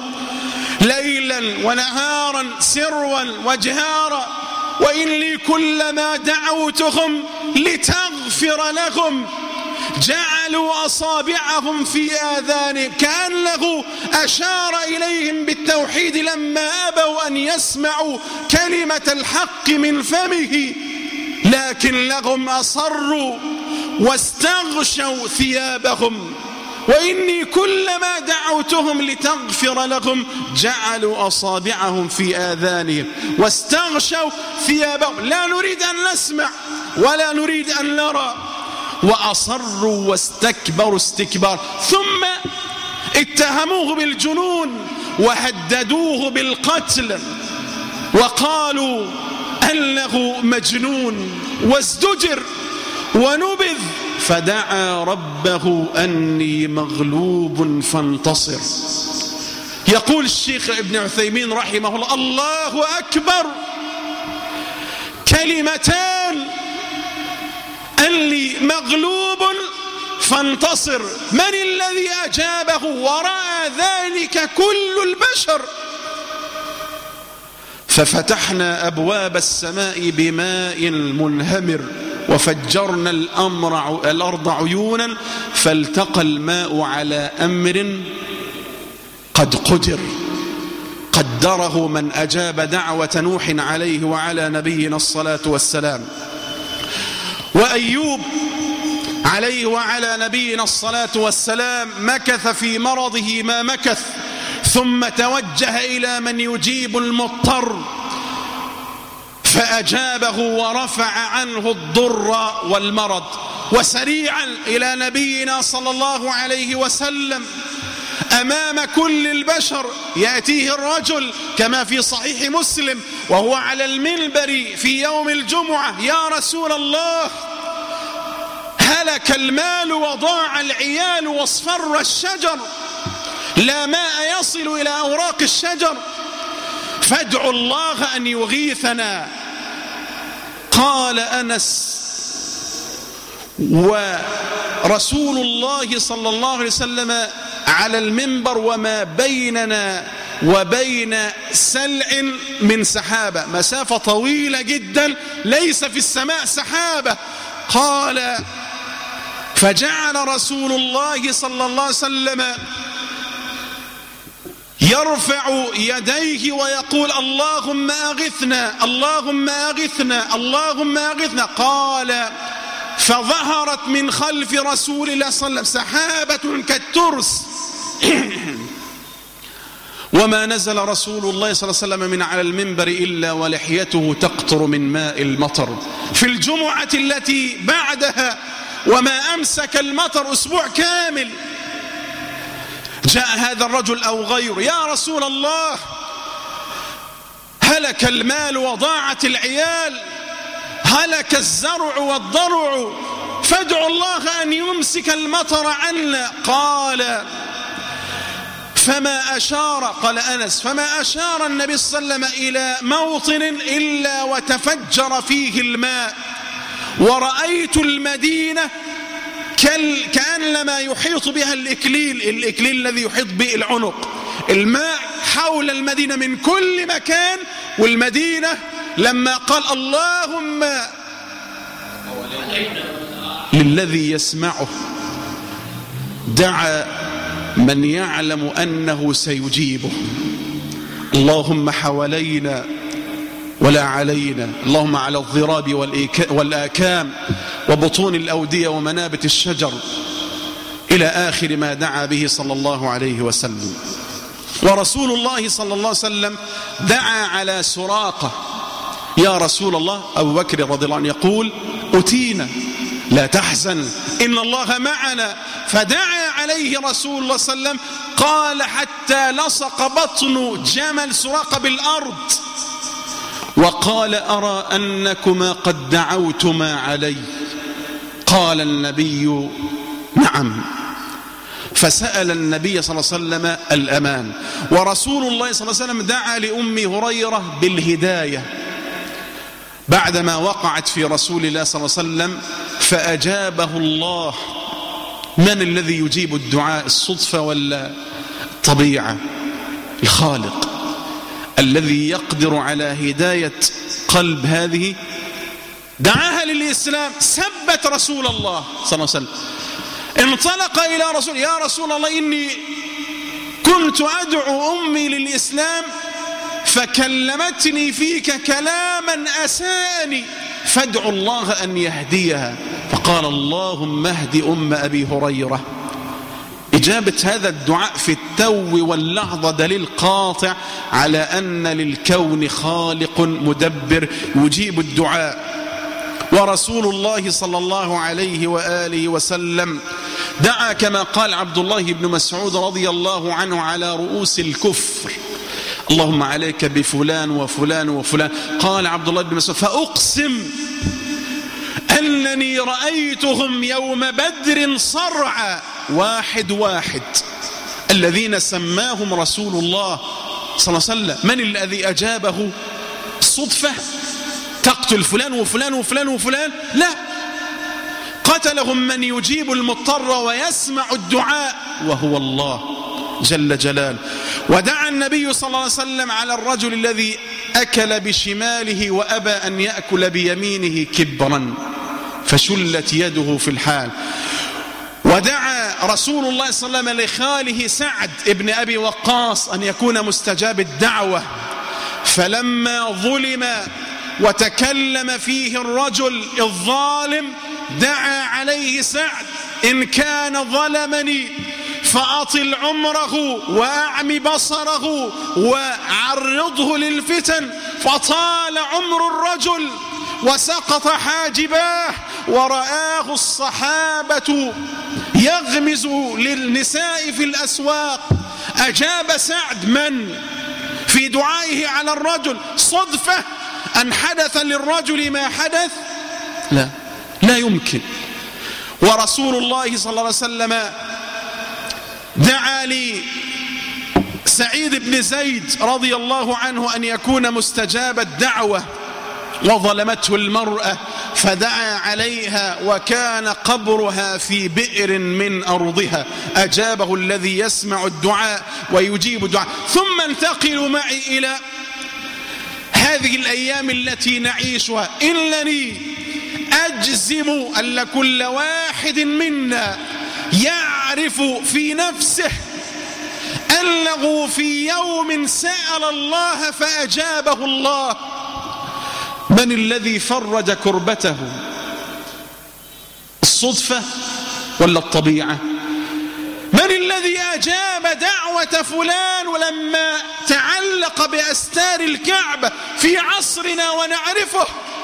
ليلا ونهارا سرا وجهارا وإني كلما دعوتهم لتغفر لهم جعلوا أصابعهم في آذانهم كأنه أشار إليهم بالتوحيد لما أبوا أن يسمعوا كلمة الحق من فمه، لكنهم أصروا واستغشوا ثيابهم وإني كلما دعوتهم لتغفر لهم جعلوا أصابعهم في آذانهم واستغشوا ثيابهم، لا نريد أن نسمع ولا نريد أن نرى، وأصروا واستكبروا استكبار، ثم اتهموه بالجنون وهددوه بالقتل وقالوا أنه مجنون وازدجر ونبذ، فدعا ربه أني مغلوب فانتصر. يقول الشيخ ابن عثيمين رحمه الله: الله أكبر، كلمتان أني مغلوب فانتصر، من الذي أجابه ورأى ذلك كل البشر؟ ففتحنا أبواب السماء بماء منهمر وفجرنا الأمر الأرض عيونا فالتقى الماء على أمر قد قدر قدره من أجاب دعوة نوح عليه وعلى نبينا الصلاة والسلام. وأيوب عليه وعلى نبينا الصلاة والسلام مكث في مرضه ما مكث، ثم توجه إلى من يجيب المضطر فأجابه ورفع عنه الضر والمرض. وسريعا إلى نبينا صلى الله عليه وسلم أمام كل البشر يأتيه الرجل كما في صحيح مسلم وهو على المنبر في يوم الجمعة: يا رسول الله، هلك المال وضاع العيال واصفر الشجر، لا ماء يصل إلى أوراق الشجر، فادعوا الله أن يغيثنا. قال أنس: ورسول الله صلى الله عليه وسلم على المنبر وما بيننا وبين سلع من سحابة، مسافة طويلة جدا، ليس في السماء سحابة. قال: فجعل رسول الله صلى الله عليه وسلم يرفع يديه ويقول: اللهم أغثنا اللهم أغثنا اللهم أغثنا. قال: فظهرت من خلف رسول الله صلى الله عليه وسلم سحابة كالترس وما نزل رسول الله صلى الله عليه وسلم من على المنبر إلا ولحيته تقطر من ماء المطر. في الجمعة التي بعدها وما أمسك المطر أسبوع كامل، جاء هذا الرجل أو غيره: يا رسول الله، هلك هلك المال وضاعت العيال، هلك الزرع والضرع، فادعوا الله أن يمسك المطر عنا. قال فما أشار، قال أنس، فما أشار النبي صلى الله عليه وسلم إلى موطن إلا وتفجر فيه الماء، ورأيت المدينة كأنما يحيط بها الإكليل، الإكليل الذي يحيط به العنق، الماء حول المدينة من كل مكان. والمدينة لما قال اللهم للذي يسمعه دعا من يعلم أنه سيجيبه، اللهم حوالينا ولا علينا، اللهم على الضراب والآكام وبطون الأودية ومنابت الشجر، إلى آخر ما دعا به صلى الله عليه وسلم. ورسول الله صلى الله عليه وسلم دعا على سراقة، يا رسول الله، أبو بكر رضي الله عنه يقول أتينا لا تحزن إن الله معنا، فدعا عليه رسول الله صلى الله عليه وسلم، قال حتى لصق بطن جمل سراقة بالأرض، وقال أرى أنكما قد دعوتما علي. قال النبي نعم، فسأل النبي صلى الله عليه وسلم الأمان. ورسول الله صلى الله عليه وسلم دعا لأم هريرة بالهداية بعدما وقعت في رسول الله صلى الله عليه وسلم، فأجابه الله. من الذي يجيب الدعاء، الصدفة ولا الطبيعة؟ الخالق الذي يقدر على هداية قلب هذه. دعاها للإسلام، ثبت رسول الله صلى الله عليه وسلم، انطلق إلى رسول، يا رسول الله إني كنت أدعو أمي للإسلام فكلمتني فيك كلاما أساني، فادعوا الله أن يهديها. فقال اللهم اهد أم أبي هريرة. إجابة هذا الدعاء في التو واللحظة دليل قاطع على أن للكون خالق مدبر يجيب الدعاء. ورسول الله صلى الله عليه وآله وسلم دعا كما قال عبد الله بن مسعود رضي الله عنه على رؤوس الكفر، اللهم عليك بفلان وفلان وفلان. قال عبد الله بن مسعود فأقسم أنني رأيتهم يوم بدر صرعى، واحد واحد، الذين سماهم رسول الله صلى الله عليه وسلم. من الذي أجابه؟ صدفة تقتل فلان وفلان وفلان وفلان؟ لا، قتلهم من يجيب المضطر ويسمع الدعاء، وهو الله جل جلاله. ودعا النبي صلى الله عليه وسلم على الرجل الذي أكل بشماله وأبى أن يأكل بيمينه كبرا، فشلت يده في الحال. ودعا رسول الله صلى الله عليه وسلم لخاله سعد ابن أبي وقاص أن يكون مستجاب الدعوة، فلما ظلم وتكلم فيه الرجل الظالم دعا عليه سعد إن كان ظلمني فأطل عمره وأعمي بصره وعرضه للفتن، فطال عمر الرجل وسقط حاجباه، ورآه الصحابة يغمز للنساء في الأسواق. أجاب سعد من في دعائه على الرجل؟ صدفة أن حدث للرجل ما حدث؟ لا، لا يمكن. ورسول الله صلى الله عليه وسلم دعا لي سعيد بن زيد رضي الله عنه أن يكون مستجاب الدعوة، وظلمته المرأة فدعا عليها وكان قبرها في بئر من أرضها، أجابه الذي يسمع الدعاء ويجيب الدعاء. ثم انتقلوا معي إلى هذه الأيام التي نعيشها. إنني أجزم أن كل واحد منا يعرف في نفسه أنه في يوم سأل الله فأجابه الله. من الذي فرج كربته؟ الصدفة ولا الطبيعة؟ من الذي أجاب دعوة فلان ولما تعلق بأستار الكعبة في عصرنا ونعرفه،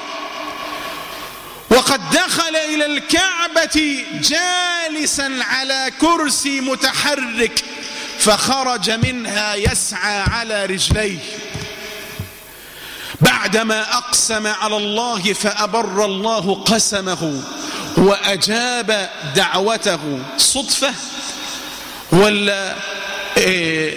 وقد دخل إلى الكعبة جالسا على كرسي متحرك فخرج منها يسعى على رجليه. بعدما أقسم على الله فأبر الله قسمه وأجاب دعوته. صدفة ولا إيه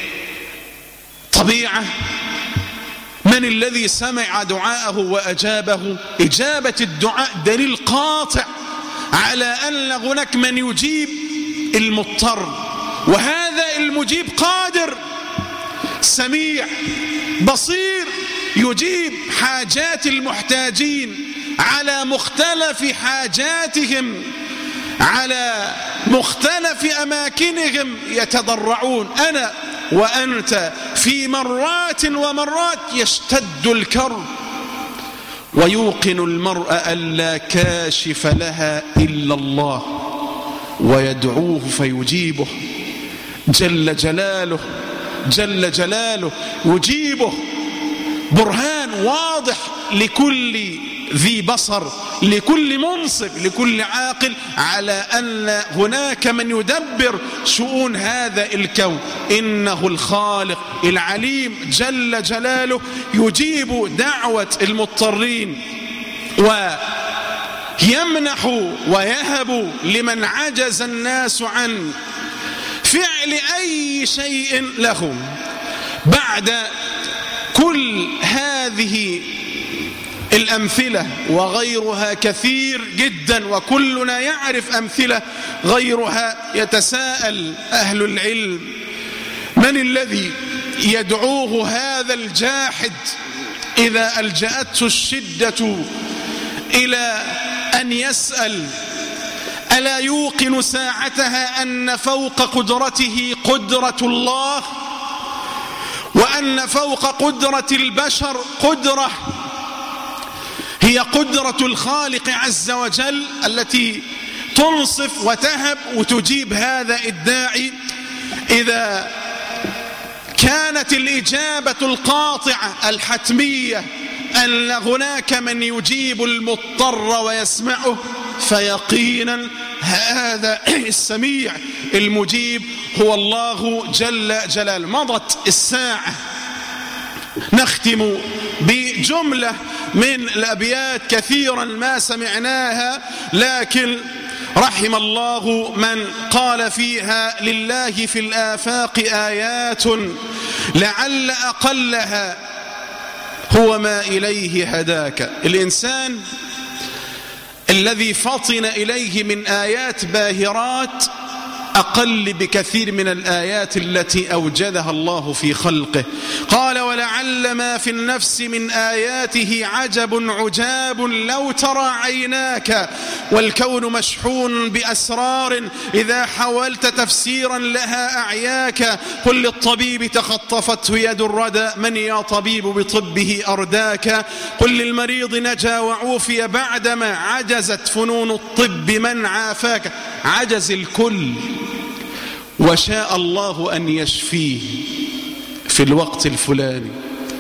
طبيعة؟ من الذي سمع دعاءه وأجابه؟ إجابة الدعاء دليل قاطع على أن هناك من يجيب المضطر، وهذا المجيب قادر سميع بصير يجيب حاجات المحتاجين على مختلف حاجاتهم، على مختلف أماكنهم يتضرعون. أنا وأنت في مرات ومرات يشتد الكرب ويوقن المرء أن لا كاشف لها إلا الله، ويدعوه فيجيبه جل جلاله جل جلاله يجيبه. برهان واضح لكل ذي بصر، لكل منصف، لكل عاقل، على أن هناك من يدبر شؤون هذا الكون. إنه الخالق العليم جل جلاله يجيب دعوة المضطرين ويمنح ويهب لمن عجز الناس عن فعل أي شيء لهم. بعد كل هذه الأمثلة وغيرها كثير جدا، وكلنا يعرف أمثلة غيرها، يتساءل أهل العلم: من الذي يدعوه هذا الجاحد إذا ألجأته الشدة إلى أن يسأل؟ ألا يوقن ساعتها أن فوق قدرته قدرة الله، وأن فوق قدرة البشر قدرة هي قدرة الخالق عز وجل التي تنصف وتهب وتجيب هذا الداعي؟ إذا كانت الإجابة القاطعة الحتمية أن هناك من يجيب المضطر ويسمعه، فيقينا هذا السميع المجيب هو الله جل جلاله. مضت الساعة، نختم بجملة من الأبيات كثيرا ما سمعناها، لكن رحم الله من قال فيها: لله في الآفاق آيات لعل أقلها هو ما إليه هداك. الإنسان الذي فطن إليه من آيات باهرات أقل بكثير من الآيات التي أوجدها الله في خلقه. قال: ولعل ما في النفس من آياته عجب عجاب لو ترى عيناك، والكون مشحون بأسرار إذا حاولت تفسيرا لها أعياك. قل للطبيب تخطفته يد الردى، من يا طبيب بطبه أرداك. قل للمريض نجا وعوفي بعدما عجزت فنون الطب من عافاك. عجز الكل وشاء الله أن يشفيه في الوقت الفلاني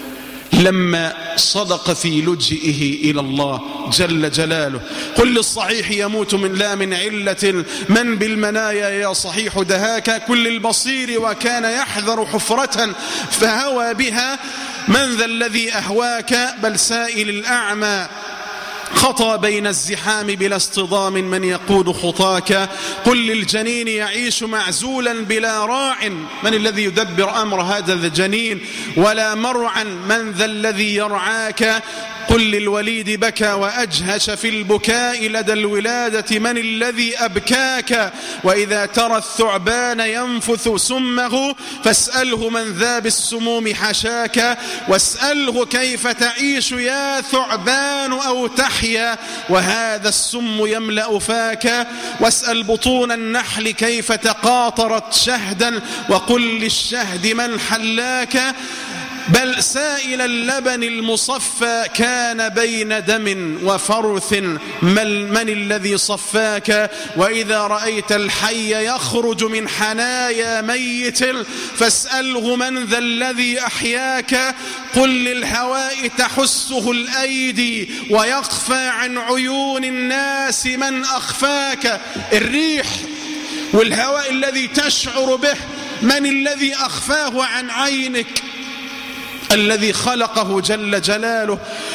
لما صدق في لجئه إلى الله جل جلاله. قل للصحيح يموت من لا من علة، من بالمنايا يا صحيح دهاك. كل البصير وكان يحذر حفرة فهوى بها، من ذا الذي أهواك؟ بل سائل الأعمى خطى بين الزحام بلا اصطدام، من يقود خطاك. قل للجنين يعيش معزولا بلا راع، من الذي يدبر أمر هذا الجنين؟ ولا مرعا، من ذا الذي يرعاك؟ قل للوليد بكى وأجهش في البكاء لدى الولادة، من الذي أبكاك؟ وإذا ترى الثعبان ينفث سمه فاسأله من ذا بالسموم حشاك. واسأله كيف تعيش يا ثعبان أو تحيا وهذا السم يملأ فاك. واسأل بطون النحل كيف تقاطرت شهدا، وقل للشهد من حلاك. بل سائل اللبن المصفى كان بين دم وفرث، من, من الذي صفاك؟ وإذا رأيت الحي يخرج من حنايا ميت فاسأله من ذا الذي أحياك. قل للهواء تحسه الأيدي ويخفى عن عيون الناس من أخفاك. الريح والهواء الذي تشعر به، من الذي أخفاه عن عينك؟ الذي خلقه جل جلاله.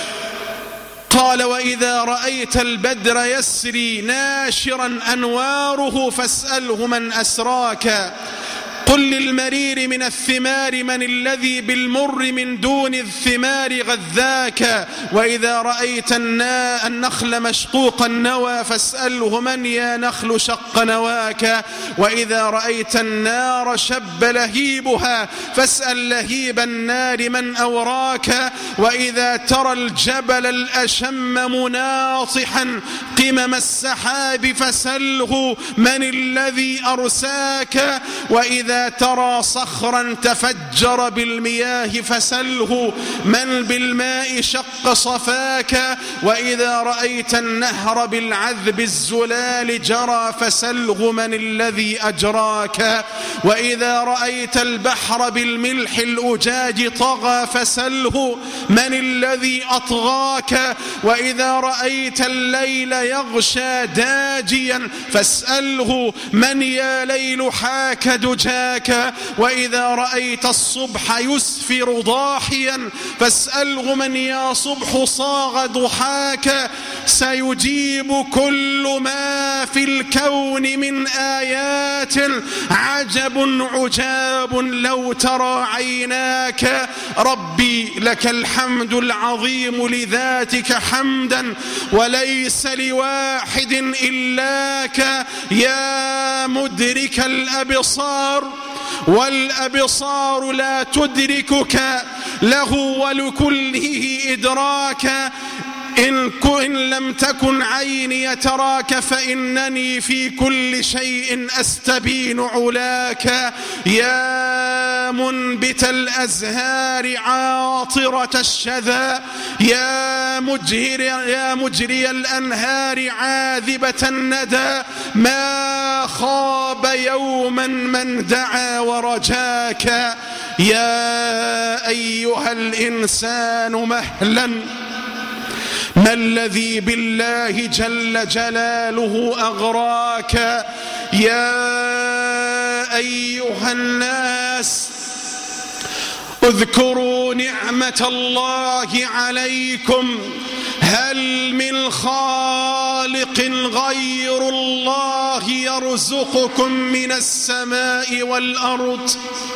قال: وإذا رأيت البدر يسري ناشرا أنواره فاسأله من أسراك. قل للمرير من الثمار من الذي بالمر من دون الثمار غذاك. وإذا رأيت النخل مشقوق النوى فاسأله من يا نخل شق نواك. وإذا رأيت النار شب لهيبها فاسأل لهيب النار من أوراك. وإذا ترى الجبل الأشم مناطحا قمم السحاب فسله من الذي أرساك. وإذا ترى صخرا تفجر بالمياه فسله من بالماء شق صفاك. وإذا رأيت النهر بالعذب الزلال جرى فسله من الذي أجراك. وإذا رأيت البحر بالملح الأجاج طغى فسله من الذي أطغاك. وإذا رأيت الليل يغشى داجيا فاسأله من يا ليل حاك دجاك. وإذا رأيت الصبح يسفر ضاحيا فاسأله من يا صبح صاغ ضحاك. سيجيب كل ما في الكون من آيات عجب عجاب لو ترى عيناك. ربي لك الحمد العظيم لذاتك حمدا وليس لواحد إلاك. يا مدرك الأبصار والأبصار لا تدركك له ولكله إدراكا. إن, إن لم تكن عيني تراك فإنني في كل شيء أستبين علاك. يا منبت الأزهار عاطرة الشذا يا مجهر يا مجري الأنهار عاذبة الندى ما خاب يوما من دعا ورجاك. يا أيها الإنسان مهلا ما الذي بالله جل جلاله أغراك. يا أيها الناس اذكروا نعمة الله عليكم هل من خالق غير الله يرزقكم من السماء والأرض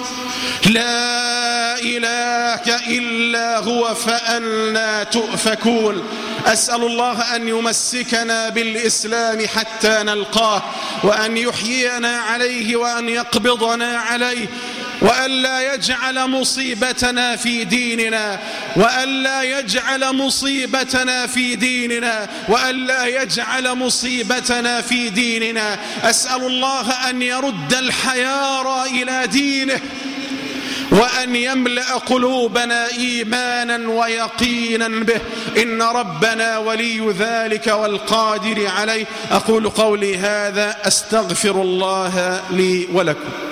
لا إله إلا هو فأنى تؤفكون. أسأل الله أن يمسكنا بالإسلام حتى نلقاه وأن يحيينا عليه وأن يقبضنا عليه وأن لا يجعل مصيبتنا في ديننا وأن لا يجعل مصيبتنا في ديننا وأن لا يجعل مصيبتنا في ديننا. أسأل الله أن يرد الحيار إلى دينه وأن يملأ قلوبنا إيمانا ويقينا به إن ربنا ولي ذلك والقادر عليه. أقول قولي هذا أستغفر الله لي ولكم.